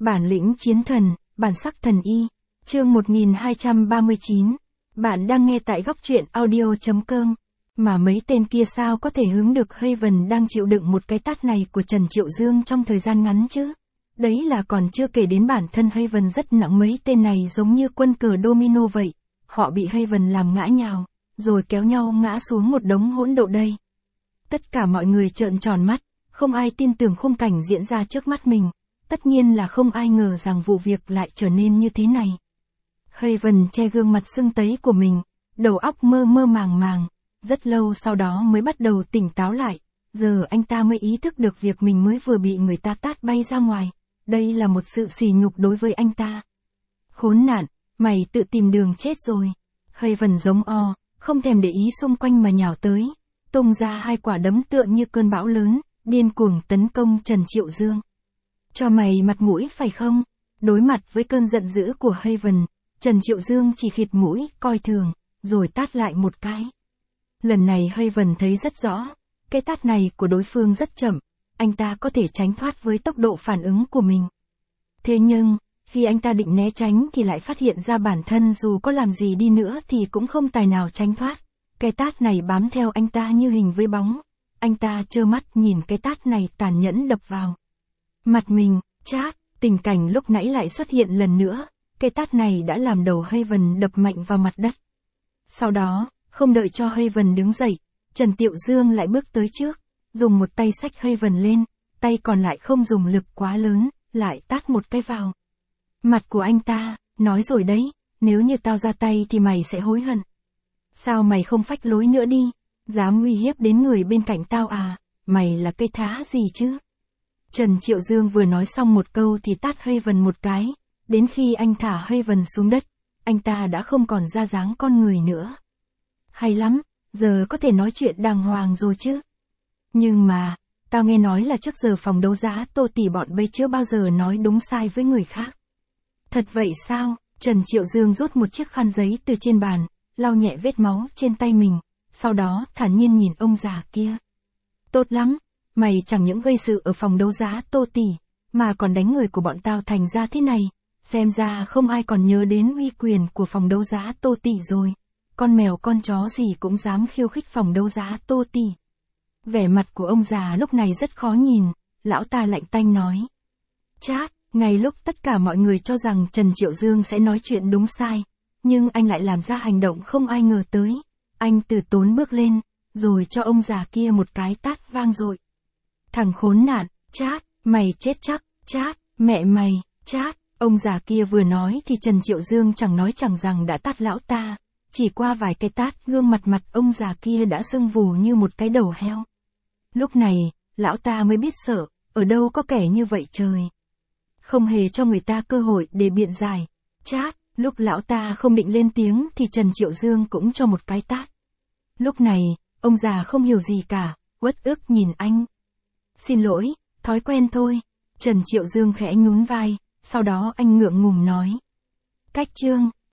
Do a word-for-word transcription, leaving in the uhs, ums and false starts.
Bản lĩnh chiến thần, bản sắc thần y. Chương một nghìn hai trăm ba mươi chín. Bạn đang nghe tại góc truyện audio chấm com. Mà mấy tên kia sao có thể hứng được Haven đang chịu đựng một cái tát này của Trần Triệu Dương trong thời gian ngắn chứ? Đấy là còn chưa kể đến bản thân Haven rất nặng, mấy tên này giống như quân cờ domino vậy. Họ bị Haven làm ngã nhào, rồi kéo nhau ngã xuống một đống hỗn độn đây. Tất cả mọi người trợn tròn mắt, không ai tin tưởng khung cảnh diễn ra trước mắt mình. Tất nhiên là không ai ngờ rằng vụ việc lại trở nên như thế này. Haven che gương mặt sưng tấy của mình, đầu óc mơ mơ màng màng, rất lâu sau đó mới bắt đầu tỉnh táo lại. Giờ anh ta mới ý thức được việc mình mới vừa bị người ta tát bay ra ngoài. Đây là một sự sỉ nhục đối với anh ta. Khốn nạn, mày tự tìm đường chết rồi. Haven giống o, không thèm để ý xung quanh mà nhào tới, tung ra hai quả đấm tựa như cơn bão lớn, điên cuồng tấn công Trần Triệu Dương. Cho mày mặt mũi phải không? Đối mặt với cơn giận dữ của Haven, Trần Triệu Dương chỉ khịt mũi, coi thường, rồi tát lại một cái. Lần này Haven thấy rất rõ, cái tát này của đối phương rất chậm, anh ta có thể tránh thoát với tốc độ phản ứng của mình. Thế nhưng, khi anh ta định né tránh thì lại phát hiện ra bản thân dù có làm gì đi nữa thì cũng không tài nào tránh thoát. Cái tát này bám theo anh ta như hình với bóng. Anh ta trơ mắt nhìn cái tát này tàn nhẫn đập vào mặt mình, chát. Tình cảnh lúc nãy lại xuất hiện lần nữa, cái tát này đã làm đầu Haven đập mạnh vào mặt đất. Sau đó, không đợi cho Haven đứng dậy, Trần Triệu Dương lại bước tới trước, dùng một tay xách Haven lên, tay còn lại không dùng lực quá lớn, lại tát một cái vào mặt của anh ta, nói rồi đấy, nếu như tao ra tay thì mày sẽ hối hận. Sao mày không phách lối nữa đi, dám uy hiếp đến người bên cạnh tao à, mày là cây thá gì chứ? Trần Triệu Dương vừa nói xong một câu thì tát Haven một cái, đến khi anh thả Haven xuống đất, anh ta đã không còn ra dáng con người nữa. Hay lắm, giờ có thể nói chuyện đàng hoàng rồi chứ. Nhưng mà, tao nghe nói là trước giờ phòng đấu giá Tô tỷ bọn bây chưa bao giờ nói đúng sai với người khác. Thật vậy sao? Trần Triệu Dương rút một chiếc khăn giấy từ trên bàn, lau nhẹ vết máu trên tay mình, sau đó thản nhiên nhìn ông già kia. Tốt lắm, mày chẳng những gây sự ở phòng đấu giá Tô tỷ, mà còn đánh người của bọn tao thành ra thế này, xem ra không ai còn nhớ đến uy quyền của phòng đấu giá Tô tỷ rồi. Con mèo con chó gì cũng dám khiêu khích phòng đấu giá Tô tỷ. Vẻ mặt của ông già lúc này rất khó nhìn, lão ta lạnh tanh nói. Chát, ngay lúc tất cả mọi người cho rằng Trần Triệu Dương sẽ nói chuyện đúng sai, nhưng anh lại làm ra hành động không ai ngờ tới. Anh từ tốn bước lên, rồi cho ông già kia một cái tát vang dội. Thằng khốn nạn, chát, mày chết chắc, chát, mẹ mày, chát. Ông già kia vừa nói thì Trần Triệu Dương chẳng nói chẳng rằng đã tát lão ta. Chỉ qua vài cái tát, gương mặt mặt ông già kia đã sưng vù như một cái đầu heo. Lúc này, lão ta mới biết sợ, ở đâu có kẻ như vậy trời. Không hề cho người ta cơ hội để biện giải. Chát, lúc lão ta không định lên tiếng thì Trần Triệu Dương cũng cho một cái tát. Lúc này, ông già không hiểu gì cả, uất ức nhìn anh. Xin lỗi, thói quen thôi. Trần Triệu Dương khẽ nhún vai, sau đó anh ngượng ngùng nói. Cách chương.